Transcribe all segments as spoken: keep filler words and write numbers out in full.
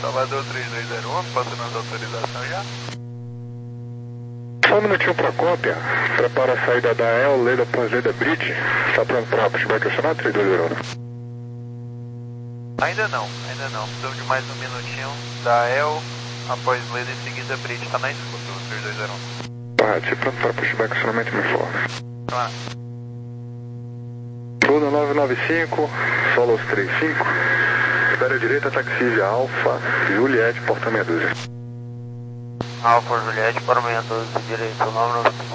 Salvador três dois zero um, passando as autorizações já. Só um minutinho para cópia. Prepara a saída da E L, Leda após Leda Bridge. Está pronto para pushback acionado, três dois zero um. Ainda não, ainda não. Precisamos de mais um minutinho da E L após Leda em seguida Bridge. Está na escuta, três dois zero um. Correto, se pronto para pushback acionamento, me informe. Claro. Luna nove nove cinco, Solos três cinco. Espera direita, taxi Alfa, Juliette, porta meia dúzia. Alfa, Juliette, para meia dúzia, direito, nove nove cinco.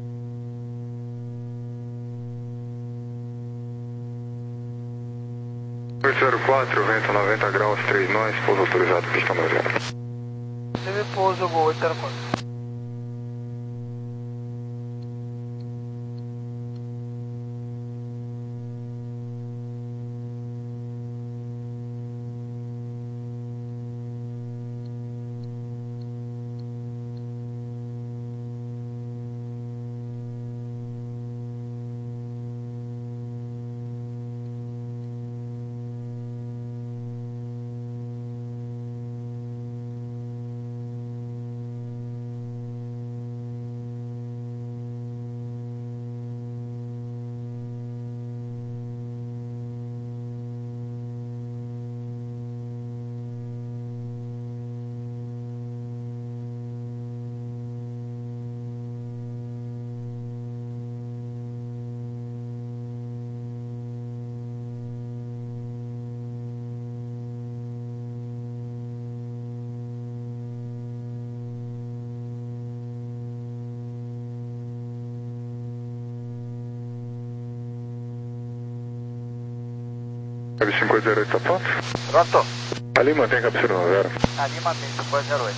oito zero quatro, vento noventa graus, três nós, pouso autorizado, pista nove zero. Teve pouso, Gol oito zero quatro. Cabe cinco oito zero oito, tá pronto? Pronto. Ali mantém captura nove zero. Ali mantém cinco oito zero oito.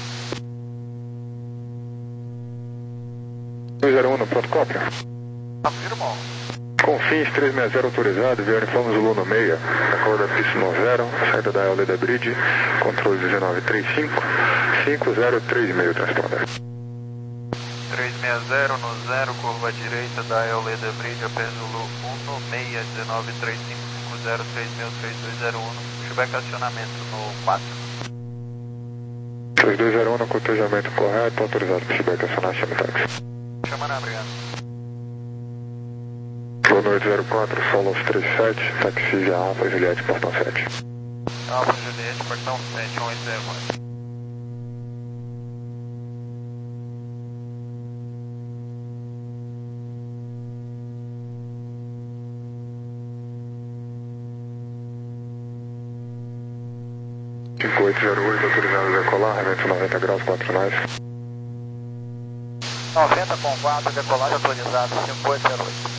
dois zero um no pronto, cópia. Afirmou. Confins três seis zero autorizado, via uniforme Zulu no meia, na cor da pista nove zero, saída da L da Bridge, controle dezenove trinta e cinco, cinco zero três meio, transponder. três seis zero no zero, curva direita da L da Bridge, apenas Zulu um no meia, dezenove trinta e cinco, cinco zero três meio, três dois zero um, pushback acionamento no quatro. três dois zero um no cotejamento correto, autorizado pushback acionar, chama táxi. Chama na obrigado. Luna oito zero quatro, Solos três sete, taxi Alfa, Juliette, portão sete. Alfa, Juliette, portão sete, um oito zero quatro. cinco oito zero oito, autorizado a decolar, vento noventa graus, quatro nós. noventa com quatro, decolagem autorizado, cinco oito zero oito.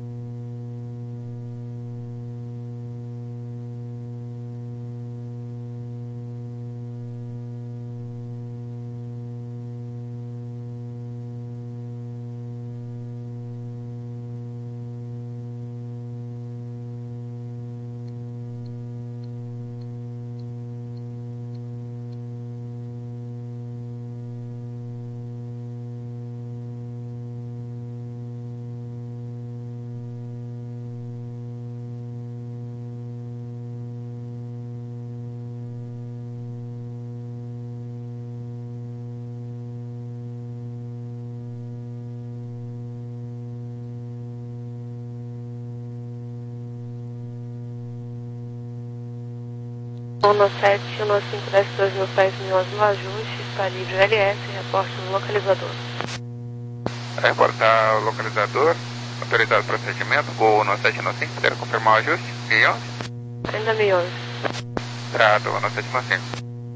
um sete, um cinco, dez, dois mil pés, mil no ajuste, está livre o L S, reporte no localizador. Reportar o localizador, autorizado procedimento, Gol um sete um cinco, quero confirmar o ajuste, mil onze? Ainda mil onze. Trato, um sete um cinco.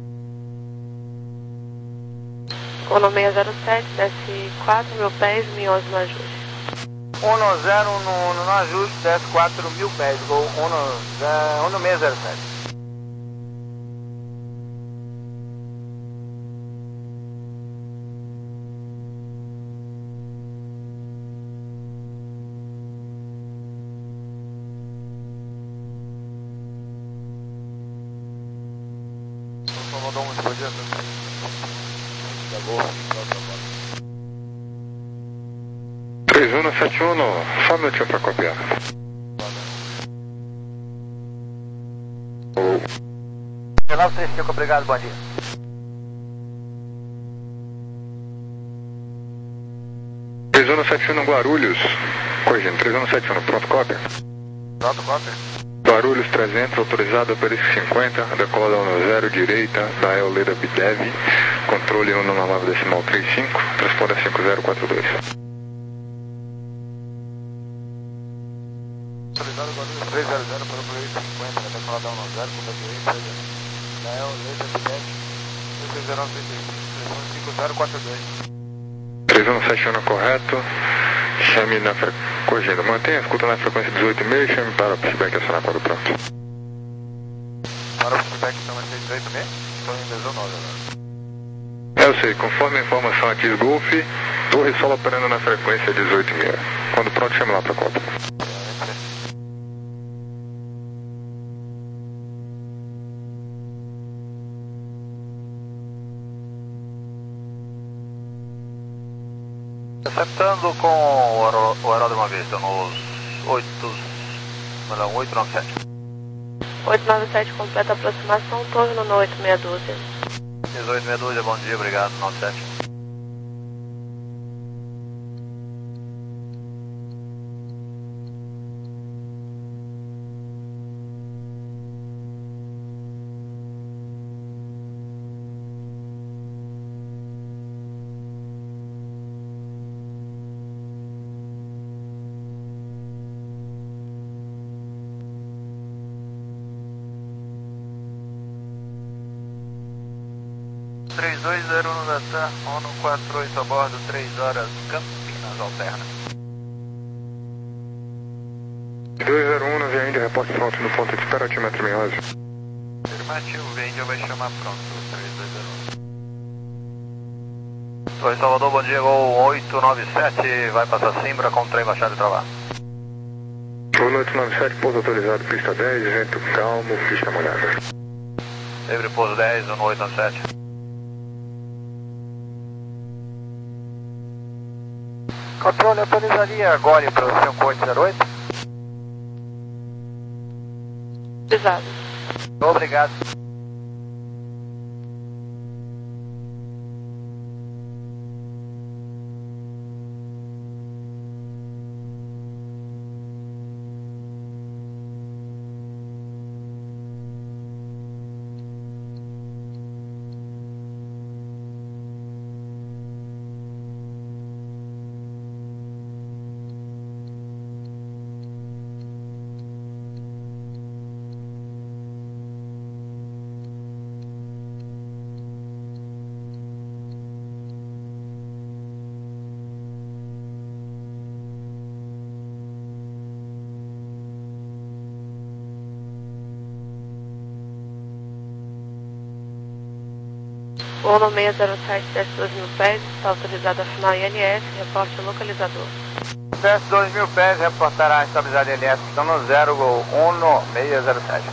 Gol no seis zero sete, desce quatro mil pés, mil onze no ajuste. um zero no, no ajuste, desce quatro mil pés, Gol um no seis zero sete. três um sete um, só um minutinho para copiar. nove três cinco, obrigado, bom dia. três um sete um Guarulhos, corrigindo, três um sete um, pronto, cópia. Pronto, cópia. Guarulhos trezentos, autorizado, Perícia cinquenta, decola um zero, direita, da Eoleda Bidev, controle um nove decimal trinta e cinco, responda cinco zero quatro dois. Autorizado Guarulhos três zero zero para o Perícia cinquenta, decola da um zero, ponta direita, da Eoleda Bidev, três zero nove cinco zero quatro dois. três um sete um correto, chame na frequência, corrigindo, mantenha a escuta na frequência dezoito e meio e chame para o pushback acionar quando pronto. Para o pushback chama dezoito e meio, estou em dezenove agora. É, eu sei, conforme a informação aqui do Golf, Torre Sol operando na frequência dezoito e meio. Quando pronto, chame lá para a cópia. Acertando com o, aeró, o aeródromo Vista nos oito, não, oito nove sete. oito nove sete completa a aproximação, torre no oito meia dúzia. dezoito meia dúzia, bom dia, obrigado, nove sete. três dois zero um da TAM, ONU quatro oito a bordo, três horas, Campinas alterna. dois zero um, nós ainda reporte pronto no ponto de espera, altimetro Minhose. Afirmativo, o Índia vai chamar pronto, três dois zero um. Torre Salvador, bom dia, Gol oito nove sete, vai passar Simbra com trem baixado e travar. Gol oito nove sete, pouso autorizado, pista dez, vento calmo, pista molhada. Livre pouso dez, no oito nove sete. Controle, autorizaria agora para o cinco oito zero oito? Pesado. Obrigado. Voo no seis zero sete, desce dois mil pés, está autorizado a final I N S, reporte localizador. Desce dois mil pés, reportará estabilizado I N S, estão no zero, Gol um no seis zero sete.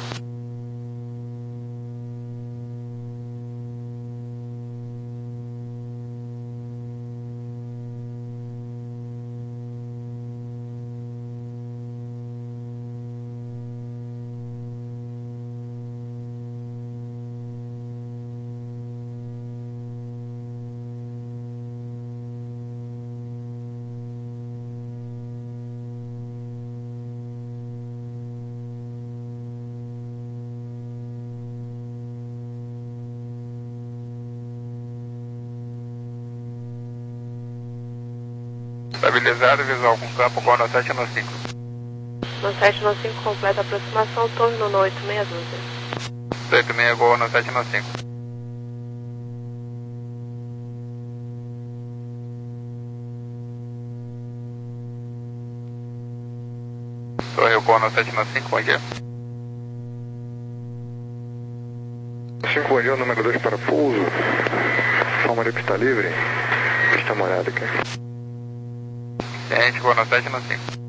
Estabilizado, visual com campo, com no sete no cinco. No sete no cinco completa a aproximação, torre no oito meia dúzia. oito meia, Gol no sete no cinco. Torre Gol no sete no cinco, bom dia. cinco, bom dia, número dois para pouso. Forma de pista livre. Pista molhada aqui. Gente, Gol no sete no cinco.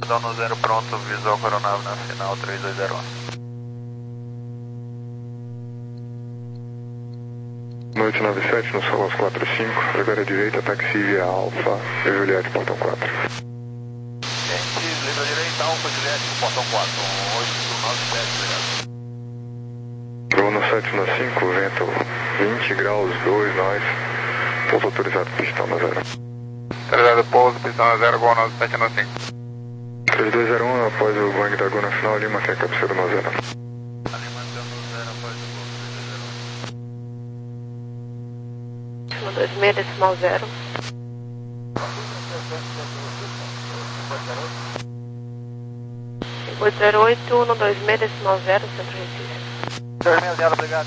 Dono zero pronto, visual coronave na final três dois zero um. Noite nove sete, no Solos quatro cinco, agora à direita, taxi via Alfa, Juliette, portão quatro. Gente, livre à direita, Alfa, Juliette, portão quatro, oito nove sete, obrigado. Bruno sete no cinco, vento vinte graus, dois, nós, pouso autorizado, pistão no zero. Autorizado pouso, pistão no zero, Gol nove sete no cinco. três dois zero um, após o Boeing da Gol na final, Lima tem a cabeceira no zero. dois seis decimal zero. cinco oito zero oito, um dois seis decimal zero, Centro Recife. dois seis zero, obrigado.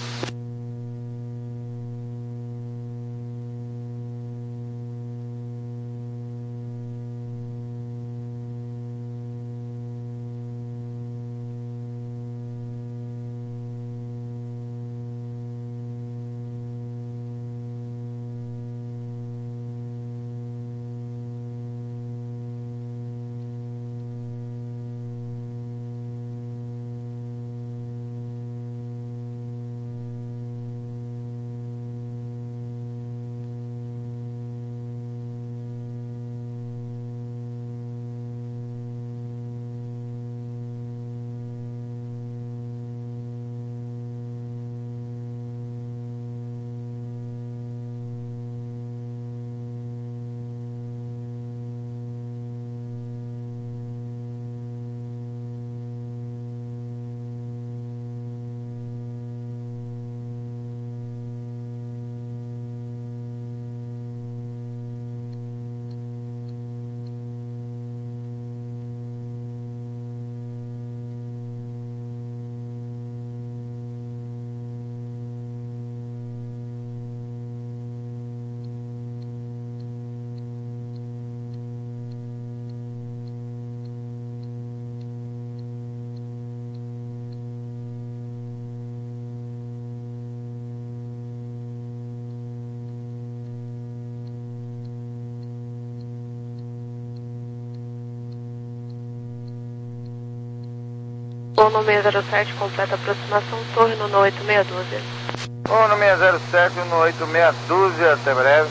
Uno seis zero sete, completa aproximação, torre no oito meia dúzia. Uno seis zero sete, no oito meia dúzia, até breve.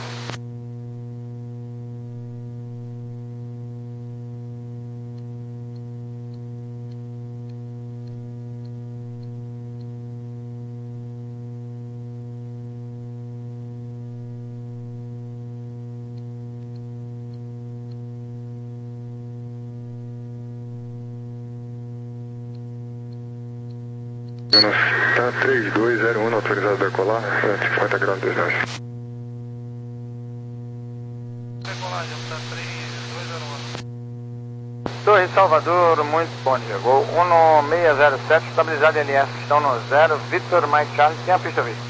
Está três dois zero um, autorizado a decolar, cinquenta graus, dois nove. Decolagem, está três dois zero um. Torre Salvador, muito bom dia. Gol um seis zero sete, estabilizado L S, estão no zero. Victor Mike Charlie, tem a pista vista.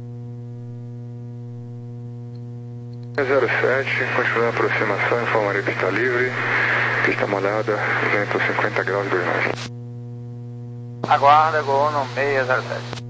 zero sete, continuando a aproximação, informarei pista livre, pista molhada, vento cinquenta graus, dois nove. Aguarda, Gol um seis zero sete.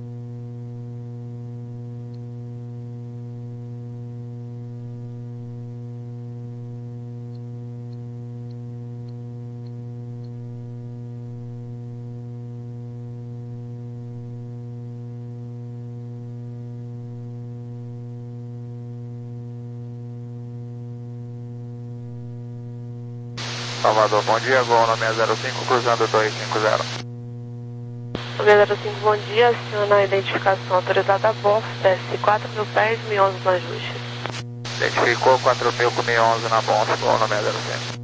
Salvador, bom dia, Gol seis zero cinco, cruzando dois cinco zero. seis zero cinco, bom dia, aciona a identificação autorizada a bordo, desce quatro mil pés, M I onze no ajuste. Identificou quatro mil com M I onze na bolsa, Gol seis zero cinco.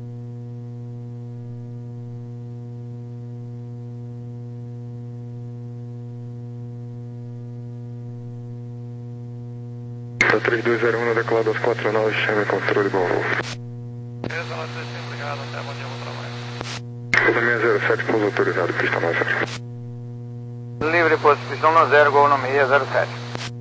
Está três dois zero um, no decolado aos quatro nove, chame controle, bom voo. Obrigado, até bom dia, bom trabalho. seis zero sete, pouso autorizado, pista mais zero. Livre, posição no zero, Gol seis zero sete.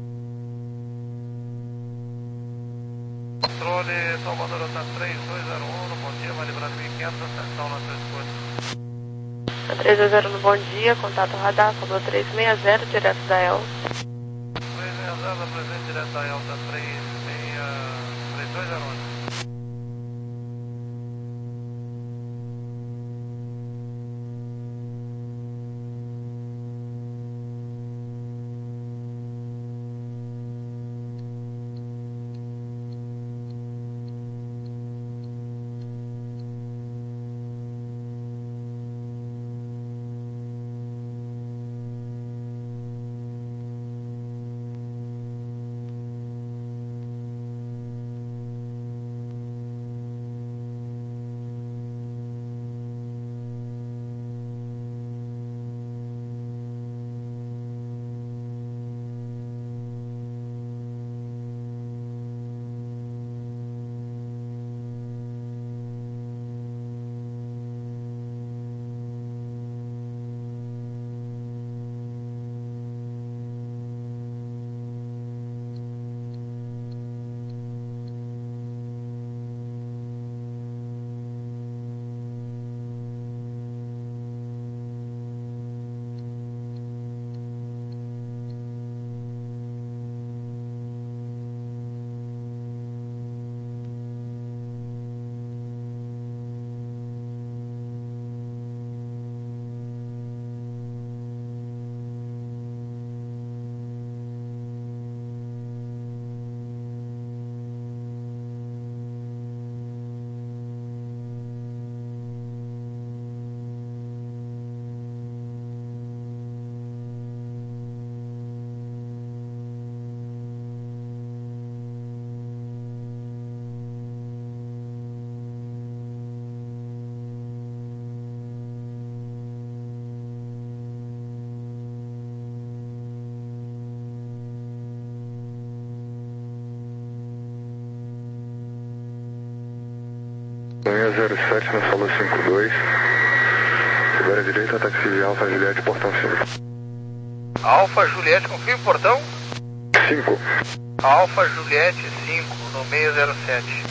Controle, Salvador, está três dois zero um, bom dia, vai liberar mil e quinhentos, atenção na sua escolha. três dois zero um, bom dia, contato radar, falou três seis zero, direto da E L. três seis zero, presente direto da E L, está três dois zero um. seis zero sete no solo cinco dois. Segura a direita, táxi de Alfa Juliette, portão cinco. Alfa Juliette, confirme portão? cinco. Alfa Juliette cinco no seis zero sete.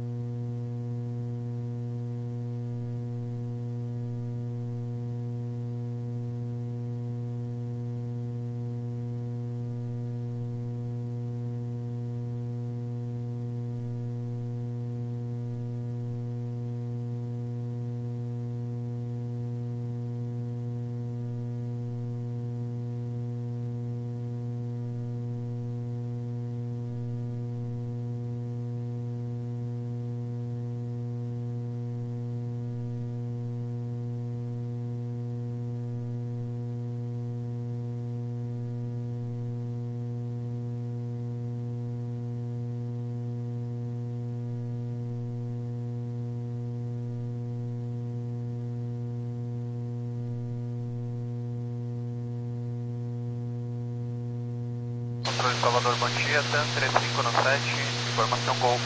Controle Salvador, bom dia, TAM três cinco no sete, informação Golf.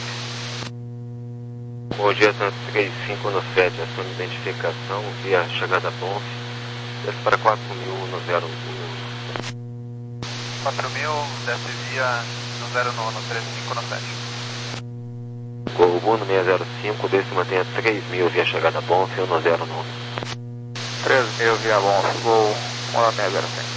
Bom dia, TAM três cinco no sete, ação de identificação via chegada Bonf, desce para quatro mil no zero um. quatro mil, desce via no zero nove, três cinco no sete. Gol no seis zero cinco, desce mantenha três mil via chegada Bonf no zero nove. três mil via Bonf, Gol um seis zero cinco.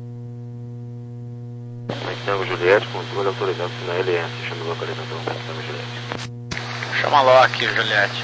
Tango Juliette, controle autorizado na L S, chama o localizador, Tango Juliette. Chama lá aqui, Juliette.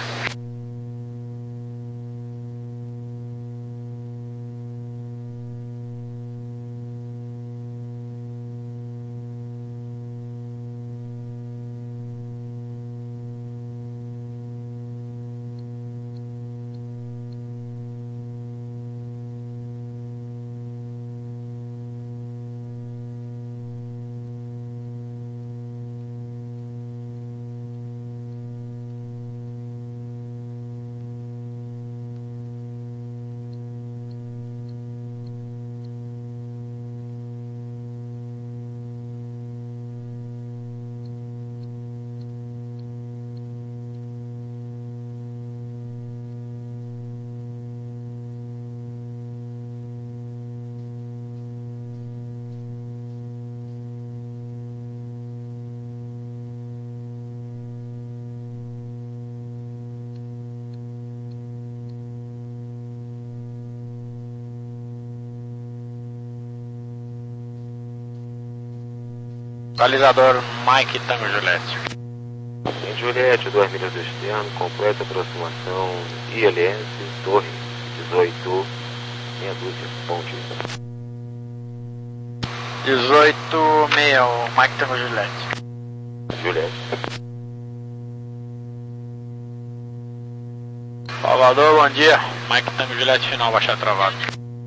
Localizador Mike Tango Juliette. Em Juliette, duas milhas do externo, completa aproximação I L S, torre dezoito, meia dúzia, bom dia. dezoito meia, o Mike Tango Juliette. Juliette. Salvador, bom dia. Mike Tango Juliette, final, baixar travado.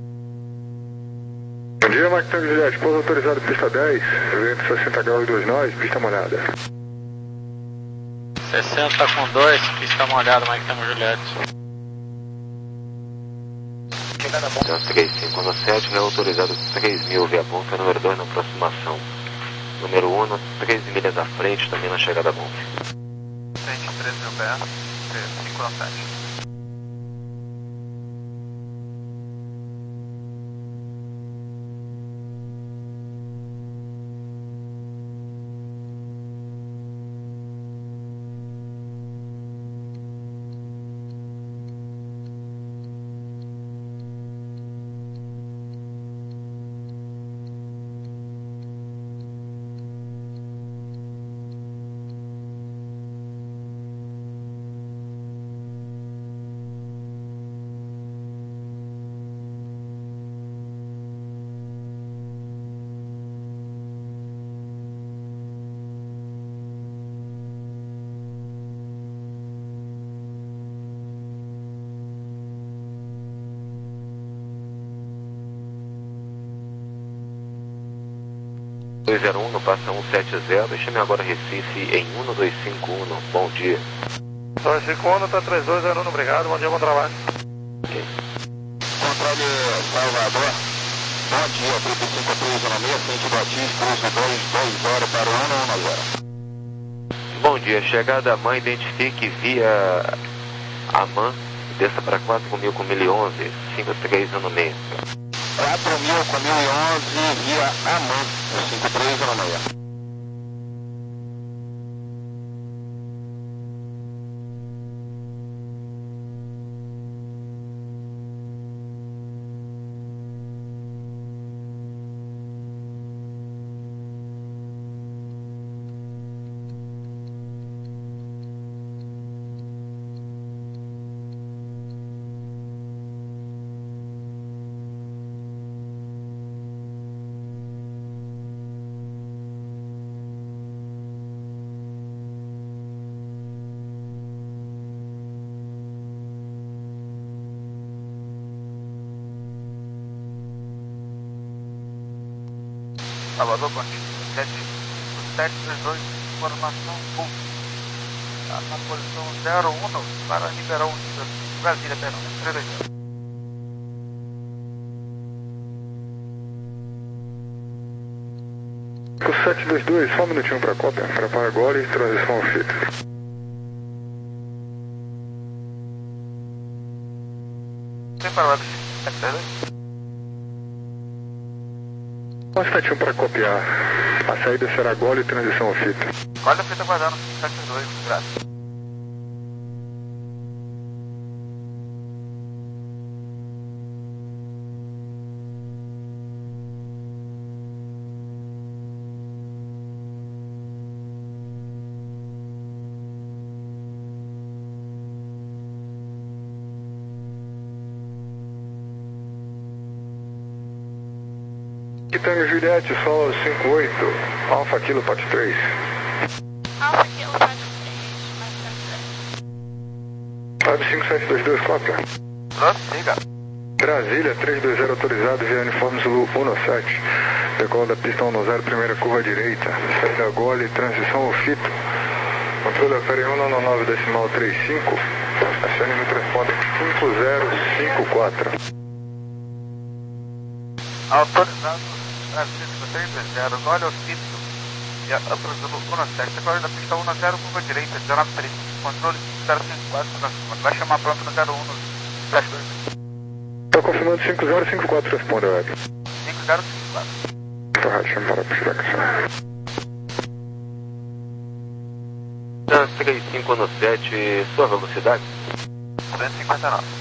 Bom dia, Mike Tango Juliette, pouso autorizado pista dez, vento sessenta graus dois nós, pista molhada. sessenta com dois, pista molhada, Mike Tango Juliette. Chegada bom. Então, três cinco no sete, reautorizado três mil via ponta, número dois na aproximação. Número um, treze milhas à frente, também na chegada bom. Frente, treze mil pés, três cinco no sete. dois zero um, no passa cento e setenta, chame agora Recife em um dois cinco um, bom dia. dois cinco um, tá três dois zero um, obrigado, bom dia, bom trabalho. Okay. Controle Salvador, bom dia, trinta e cinco três um seis, sentido Atis, cruze dois dois zero para o um um zero. Bom dia, chegada mãe, identifique via Aman, desça para quatro mil com mil e onze, cinco três zero seis. quatro mil com mil e onze via Aman, cinco três zero seis. Salvador, bom dia. sete sete dois dois, informação Gol. Está na posição zero um para liberar o Brasília, perdão, três dois zero. sete dois dois, só um minutinho para a cópia. Prepara agora e transição ao filtro. Tem para o web sete dois dois? Um instantinho para copiar. A saída será gole e transição ao filtro. Olha, feita aguardando, sete dois, graças. Tango Juliette, Sol cinco oito, Alfa Kilo Pat três. Alfa Kilo Pat três, Web cinco sete dois dois, cópia. Prossiga. Brasília, três dois zero autorizado via uniforme Zulu um sete. Decola da pista um zero, primeira curva direita. Saída gole, transição ao fito. Controle Opere um nove nove decimal trinta e cinco. Acione no transponder cinco zero cinco quatro. Autorizado. Brasília três dois zero, gole ao fito. E a Zulu um sete. Decola da pista um zero, curva direita, dezenove trinta. Controle cinco zero cinco quatro, transponder. Vai chamar a planta no zero um, flash dois. Estou confirmando cinco zero cinco quatro, responde a web. cinco zero cinco quatro. Estou rádio, para a puxar três cinco no sete, sua velocidade? duzentos e cinquenta e nove.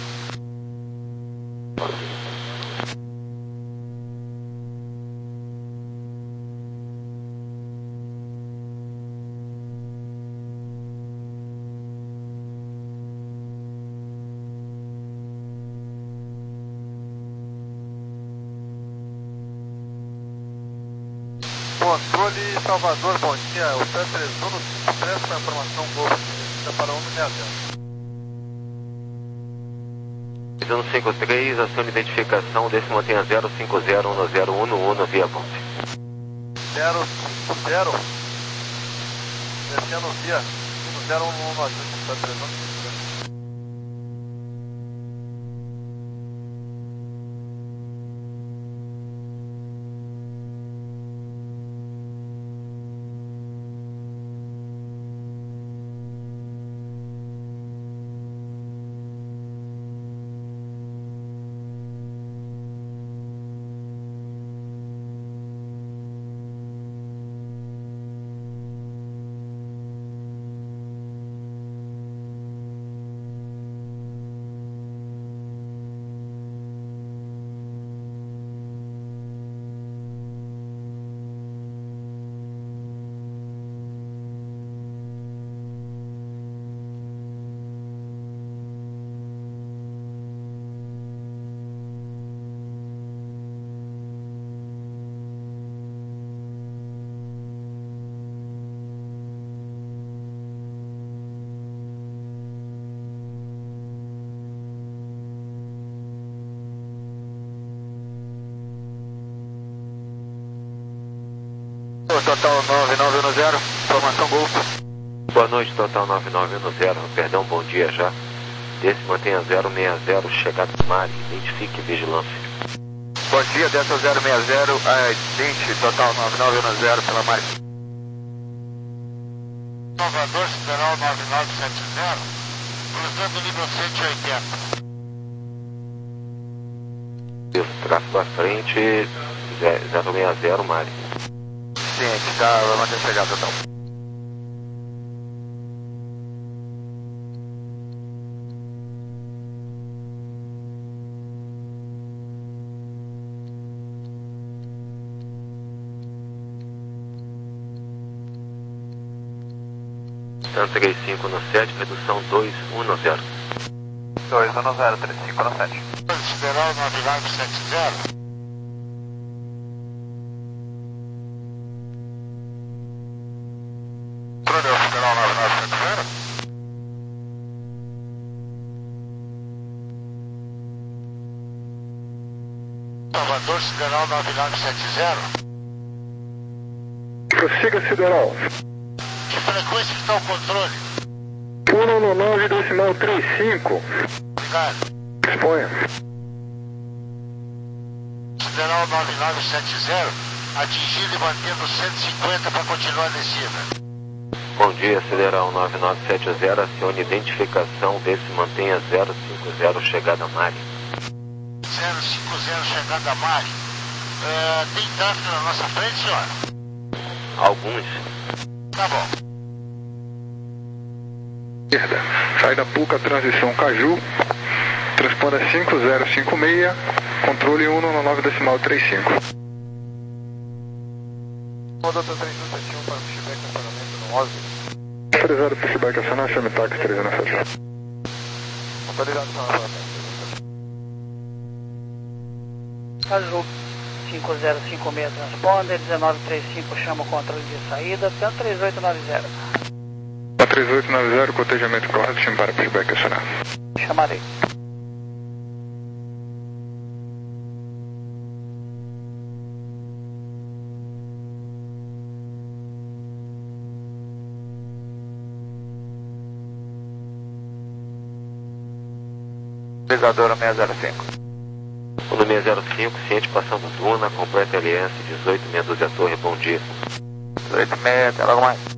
Controle Salvador, bom dia. O sete três um no cinco três com a informação Gol. Está para um sessenta. Visão cinco três, acione identificação, desce mantenha zero cinco zero um zero um um via ponte. zero cinco zero. Descendo via zero um um ajuste sete três um. Total nove nove um zero, informação Gol. Boa noite, Total nove nove um zero, perdão, bom dia já. Desce mantenha zero seis zero, chegada do mar, identifique vigilância. Bom dia, Delta zero seis zero, identite, Total nove nove um zero pela mar. Salvador, Sideral nove nove sete zero, Cruzando o nível cento e oitenta. Isso, tráfego à frente, zero seis zero, Mari. Ciente, já vai manter chegada então. três cinco no sete, redução dois um zero. dois um zero, três cinco no sete. Sideral nove nove sete zero. Coronel Sideral nove nove sete zero. Salvador Sideral nove nove sete zero. Prossiga, Sideral. Que frequência que está o controle? um no nove decimal trinta e cinco. Obrigado. Exponha. Sideral nove nove sete zero, atingido e mantendo cento e cinquenta para continuar a descida. Bom dia, Sideral nove nove sete zero, acione identificação, vê se mantenha zero cinco zero, chegada a Mari. zero cinco zero, chegada a Mari. Uh, tem tráfego na nossa frente, senhora? Alguns. Tá bom. Esquerda. Sai da Puca, transição Caju. Transponda cinco zero cinco seis. Controle um no nove decimal trinta e cinco. Rodota três um sete um para o pushback, cancelamento no onze. Autorizado pushback acionar, chame táxi três um sete um. Autorizado para a Caju cinco zero cinco seis transponder, dezenove trinta e cinco chama o controle de saída, três oito nove zero. três oito nove zero, cotejamento correto, chame para pushback acionar. Chamarei. Pesadora seis zero cinco. Uno seis zero cinco, ciente passando Duna, completa L S, dezoito meia dúzia Torre, bom dia. dezoito e meia, até logo mais.